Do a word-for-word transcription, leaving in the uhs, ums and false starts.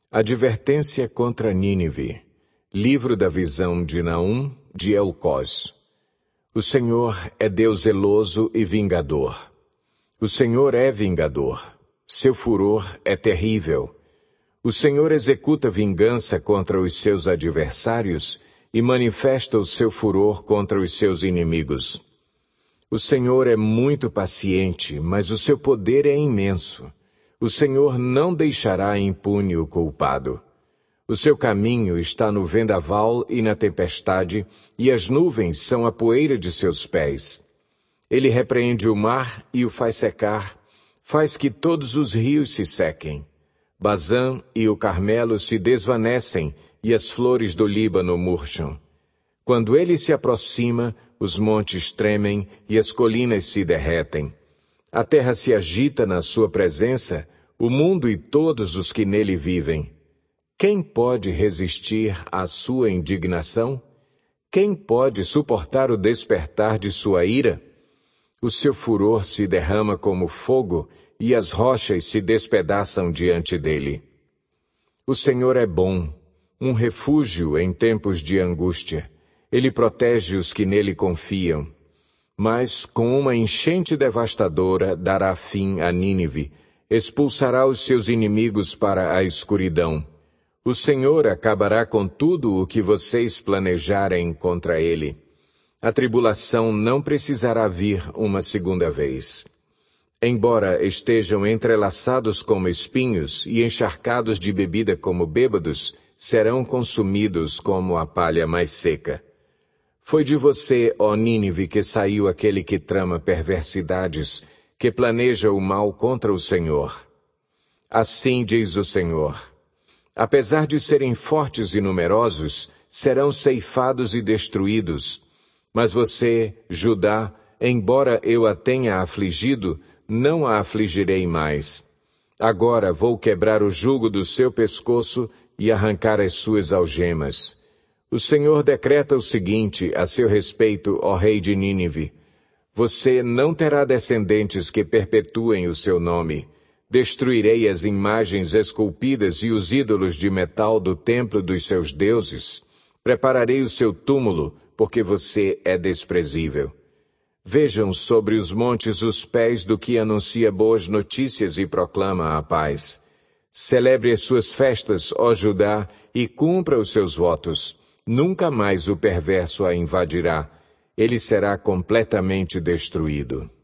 Advertência contra Nínive. Livro da visão de Naum, de Elcós. O Senhor é Deus zeloso e vingador. O Senhor é vingador. Seu furor é terrível. O Senhor executa vingança contra os seus adversários e manifesta o seu furor contra os seus inimigos. O Senhor é muito paciente, mas o seu poder é imenso. O Senhor não deixará impune o culpado. O seu caminho está no vendaval e na tempestade, e as nuvens são a poeira de seus pés. Ele repreende o mar e o faz secar, faz que todos os rios se sequem. Bazã e o Carmelo se desvanecem, e as flores do Líbano murcham. Quando ele se aproxima, os montes tremem e as colinas se derretem. A terra se agita na sua presença, o mundo e todos os que nele vivem. Quem pode resistir à sua indignação? Quem pode suportar o despertar de sua ira? O seu furor se derrama como fogo e as rochas se despedaçam diante dele. O Senhor é bom, um refúgio em tempos de angústia. Ele protege os que nele confiam. Mas, com uma enchente devastadora, dará fim a Nínive, expulsará os seus inimigos para a escuridão. O Senhor acabará com tudo o que vocês planejarem contra ele. A tribulação não precisará vir uma segunda vez. Embora estejam entrelaçados como espinhos e encharcados de bebida como bêbados, serão consumidos como a palha mais seca. Foi de você, ó Nínive, que saiu aquele que trama perversidades, que planeja o mal contra o Senhor. Assim diz o Senhor: apesar de serem fortes e numerosos, serão ceifados e destruídos. Mas você, Judá, embora eu a tenha afligido, não a afligirei mais. Agora vou quebrar o jugo do seu pescoço e arrancar as suas algemas. O Senhor decreta o seguinte a seu respeito, ó rei de Nínive: você não terá descendentes que perpetuem o seu nome. Destruirei as imagens esculpidas e os ídolos de metal do templo dos seus deuses. Prepararei o seu túmulo, porque você é desprezível. Vejam sobre os montes os pés do que anuncia boas notícias e proclama a paz. Celebre as suas festas, ó Judá, e cumpra os seus votos. Nunca mais o perverso a invadirá. Ele será completamente destruído.